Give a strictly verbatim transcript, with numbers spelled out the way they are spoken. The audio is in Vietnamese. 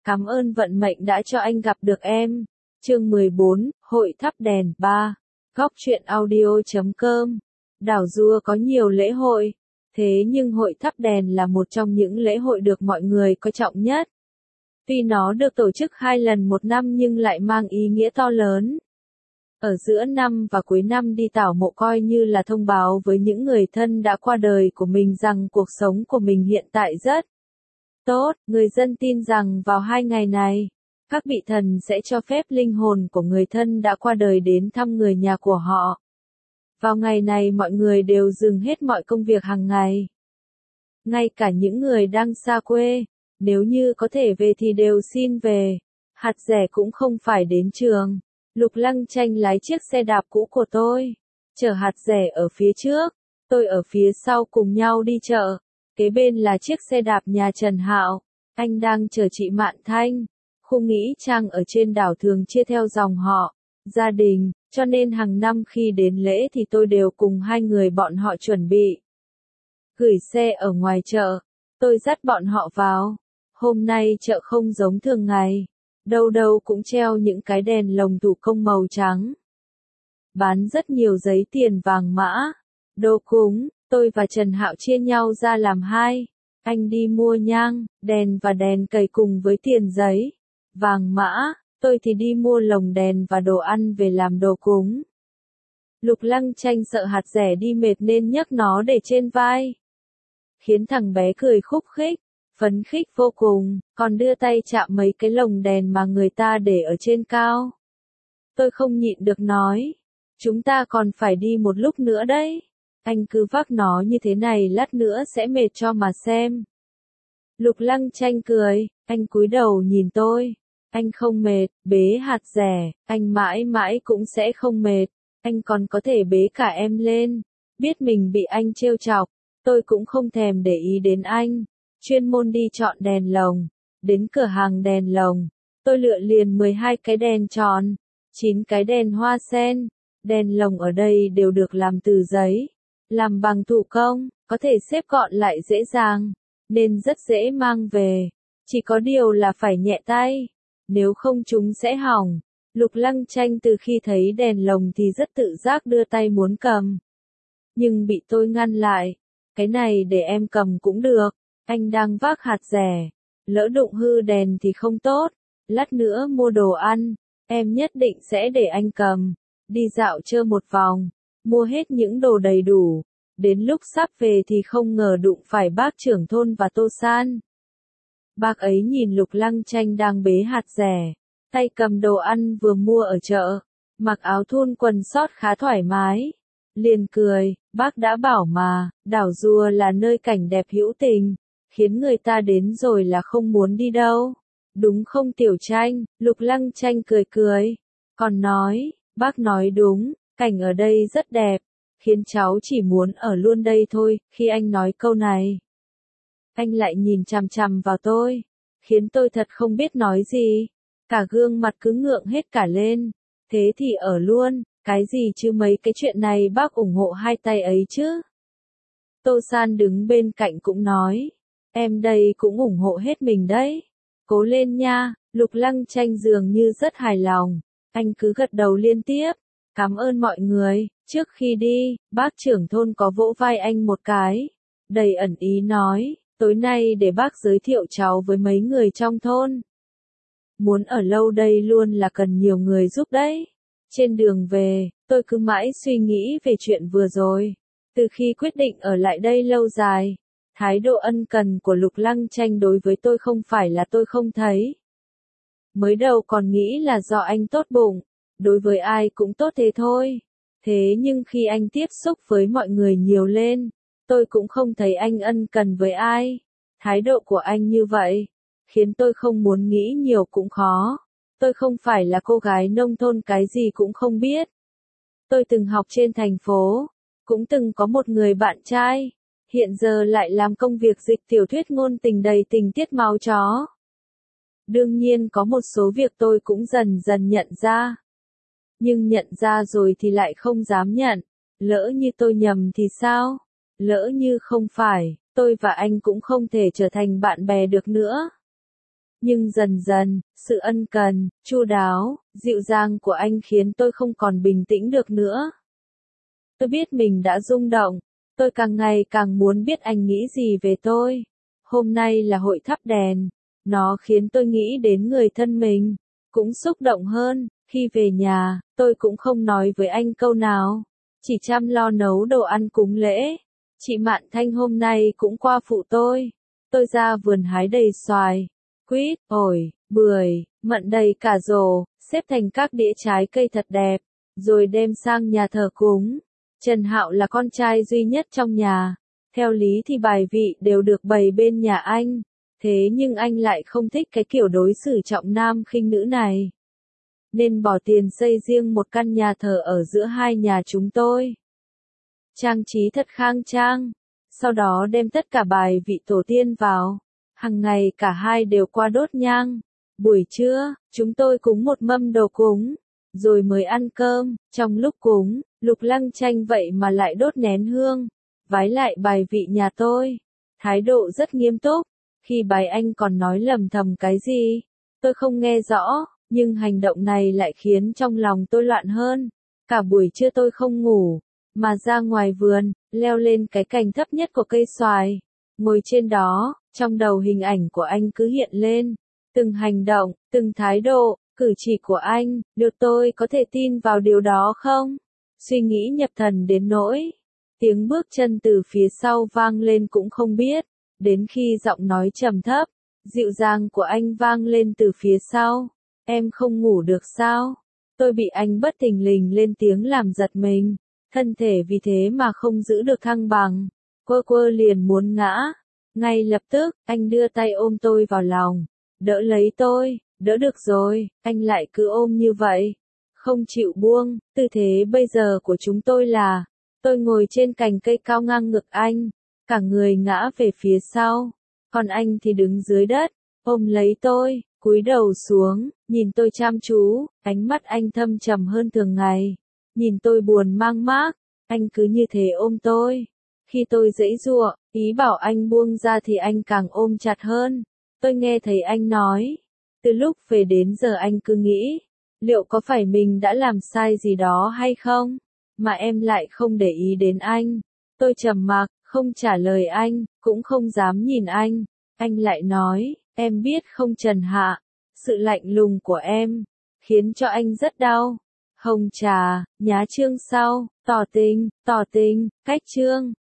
Cảm ơn vận mệnh đã cho anh gặp được em. Chương mười bốn, Hội thắp đèn ba. Góc truyện audio chấm com. Đảo Dua có nhiều lễ hội, thế nhưng hội thắp đèn là một trong những lễ hội được mọi người coi trọng nhất. Tuy nó được tổ chức hai lần một năm nhưng lại mang ý nghĩa to lớn. Ở giữa năm và cuối năm đi tảo mộ coi như là thông báo với những người thân đã qua đời của mình rằng cuộc sống của mình hiện tại rất tốt. Người dân tin rằng vào hai ngày này, các vị thần sẽ cho phép linh hồn của người thân đã qua đời đến thăm người nhà của họ. Vào ngày này mọi người đều dừng hết mọi công việc hàng ngày. Ngay cả những người đang xa quê, nếu như có thể về thì đều xin về. Hạt rẻ cũng không phải đến trường. Lục Lăng Tranh lái chiếc xe đạp cũ của tôi, chở hạt rẻ ở phía trước, tôi ở phía sau cùng nhau đi chợ. Kế bên là chiếc xe đạp nhà Trần Hạo, anh đang chở chị Mạn Thanh. Khu Nghĩ Trang ở trên đảo thường chia theo dòng họ, gia đình, cho nên hàng năm khi đến lễ thì tôi đều cùng hai người bọn họ chuẩn bị gửi xe ở ngoài chợ. Tôi dắt bọn họ vào. Hôm nay chợ không giống thường ngày. Đâu đâu cũng treo những cái đèn lồng thủ công màu trắng. Bán rất nhiều giấy tiền vàng mã, đồ cúng. Tôi và Trần Hạo chia nhau ra làm hai. Anh đi mua nhang, đèn và đèn cầy cùng với tiền giấy, vàng mã. Tôi thì đi mua lồng đèn và đồ ăn về làm đồ cúng. Lục Lăng Tranh sợ hạt rẻ đi mệt nên nhấc nó để trên vai, khiến thằng bé cười khúc khích, phấn khích vô cùng, còn đưa tay chạm mấy cái lồng đèn mà người ta để ở trên cao. Tôi không nhịn được nói, chúng ta còn phải đi một lúc nữa đấy. Anh cứ vác nó như thế này lát nữa sẽ mệt cho mà xem. Lục Lăng Tranh cười, anh cúi đầu nhìn tôi. Anh không mệt, bế hạt rẻ, anh mãi mãi cũng sẽ không mệt. Anh còn có thể bế cả em lên. Biết mình bị anh trêu chọc, tôi cũng không thèm để ý đến anh. Chuyên môn đi chọn đèn lồng. Đến cửa hàng đèn lồng, tôi lựa liền mười hai cái đèn tròn, chín cái đèn hoa sen. Đèn lồng ở đây đều được làm từ giấy, làm bằng thủ công, có thể xếp gọn lại dễ dàng, nên rất dễ mang về. Chỉ có điều là phải nhẹ tay, nếu không chúng sẽ hỏng. Lục Lăng Tranh từ khi thấy đèn lồng thì rất tự giác đưa tay muốn cầm, nhưng bị tôi ngăn lại. Cái này để em cầm cũng được, anh đang vác hạt rẻ, lỡ đụng hư đèn thì không tốt. Lát nữa mua đồ ăn, em nhất định sẽ để anh cầm. Đi dạo chơi một vòng, mua hết những đồ đầy đủ. Đến lúc sắp về thì không ngờ đụng phải bác trưởng thôn và Tô San. Bác ấy nhìn Lục Lăng Tranh đang bế hạt rẻ, tay cầm đồ ăn vừa mua ở chợ, mặc áo thun quần sót khá thoải mái. Liền cười, bác đã bảo mà, đảo Dua là nơi cảnh đẹp hữu tình, khiến người ta đến rồi là không muốn đi đâu. Đúng không Tiểu Tranh? Lục Lăng Tranh cười cười, còn nói, bác nói đúng, cảnh ở đây rất đẹp, khiến cháu chỉ muốn ở luôn đây thôi. Khi anh nói câu này, anh lại nhìn chằm chằm vào tôi, khiến tôi thật không biết nói gì. Cả gương mặt cứ ngượng hết cả lên. Thế thì ở luôn, cái gì chứ mấy cái chuyện này bác ủng hộ hai tay ấy chứ. Tô San đứng bên cạnh cũng nói, em đây cũng ủng hộ hết mình đấy. Cố lên nha. Lục Lăng Tranh dường như rất hài lòng, anh cứ gật đầu liên tiếp. Cảm ơn mọi người. Trước khi đi, bác trưởng thôn có vỗ vai anh một cái, đầy ẩn ý nói, tối nay để bác giới thiệu cháu với mấy người trong thôn. Muốn ở lâu đây luôn là cần nhiều người giúp đấy. Trên đường về, tôi cứ mãi suy nghĩ về chuyện vừa rồi. Từ khi quyết định ở lại đây lâu dài, thái độ ân cần của Lục Lăng Tranh đối với tôi không phải là tôi không thấy. Mới đầu còn nghĩ là do anh tốt bụng, đối với ai cũng tốt thế thôi. Thế nhưng khi anh tiếp xúc với mọi người nhiều lên, tôi cũng không thấy anh ân cần với ai. Thái độ của anh như vậy, khiến tôi không muốn nghĩ nhiều cũng khó. Tôi không phải là cô gái nông thôn cái gì cũng không biết. Tôi từng học trên thành phố, cũng từng có một người bạn trai, hiện giờ lại làm công việc dịch tiểu thuyết ngôn tình đầy tình tiết máu chó. Đương nhiên có một số việc tôi cũng dần dần nhận ra. Nhưng nhận ra rồi thì lại không dám nhận. Lỡ như tôi nhầm thì sao? Lỡ như không phải, tôi và anh cũng không thể trở thành bạn bè được nữa. Nhưng dần dần, sự ân cần, chu đáo, dịu dàng của anh khiến tôi không còn bình tĩnh được nữa. Tôi biết mình đã rung động, tôi càng ngày càng muốn biết anh nghĩ gì về tôi. Hôm nay là hội thắp đèn, nó khiến tôi nghĩ đến người thân mình, cũng xúc động hơn. Khi về nhà, tôi cũng không nói với anh câu nào, chỉ chăm lo nấu đồ ăn cúng lễ. Chị Mạn Thanh hôm nay cũng qua phụ tôi. Tôi ra vườn hái đầy xoài, quýt, ổi, bưởi, mận đầy cả rổ, xếp thành các đĩa trái cây thật đẹp, rồi đem sang nhà thờ cúng. Trần Hạo là con trai duy nhất trong nhà. Theo lý thì bài vị đều được bày bên nhà anh. Thế nhưng anh lại không thích cái kiểu đối xử trọng nam khinh nữ này. Nên bỏ tiền xây riêng một căn nhà thờ ở giữa hai nhà chúng tôi. Trang trí thật khang trang. Sau đó đem tất cả bài vị tổ tiên vào. Hằng ngày cả hai đều qua đốt nhang. Buổi trưa, chúng tôi cúng một mâm đồ cúng. Rồi mới ăn cơm. Trong lúc cúng, Lục Lăng Tranh vậy mà lại đốt nén hương. Vái lại bài vị nhà tôi. Thái độ rất nghiêm túc. Khi bài anh còn nói lầm thầm cái gì. Tôi không nghe rõ. Nhưng hành động này lại khiến trong lòng tôi loạn hơn. Cả buổi trưa tôi không ngủ, mà ra ngoài vườn, leo lên cái cành thấp nhất của cây xoài. Ngồi trên đó, trong đầu hình ảnh của anh cứ hiện lên. Từng hành động, từng thái độ, cử chỉ của anh, liệu tôi có thể tin vào điều đó không? Suy nghĩ nhập thần đến nỗi. Tiếng bước chân từ phía sau vang lên cũng không biết. Đến khi giọng nói trầm thấp, dịu dàng của anh vang lên từ phía sau. Em không ngủ được sao? Tôi bị anh bất thình lình lên tiếng làm giật mình. Thân thể vì thế mà không giữ được thăng bằng. Quơ quơ liền muốn ngã. Ngay lập tức, anh đưa tay ôm tôi vào lòng. Đỡ lấy tôi, đỡ được rồi, anh lại cứ ôm như vậy. Không chịu buông, tư thế bây giờ của chúng tôi là, tôi ngồi trên cành cây cao ngang ngực anh, cả người ngã về phía sau. Còn anh thì đứng dưới đất, ôm lấy tôi. Cúi đầu xuống, nhìn tôi chăm chú, ánh mắt anh thâm trầm hơn thường ngày. Nhìn tôi buồn mang mác, anh cứ như thế ôm tôi. Khi tôi giãy giụa, ý bảo anh buông ra thì anh càng ôm chặt hơn. Tôi nghe thấy anh nói, từ lúc về đến giờ anh cứ nghĩ, liệu có phải mình đã làm sai gì đó hay không? Mà em lại không để ý đến anh. Tôi trầm mặc, không trả lời anh, cũng không dám nhìn anh. Anh lại nói, em biết không Trần Hạ, sự lạnh lùng của em, khiến cho anh rất đau. Hồng trà, nhá chương sau, tỏ tình, tỏ tình, cách chương.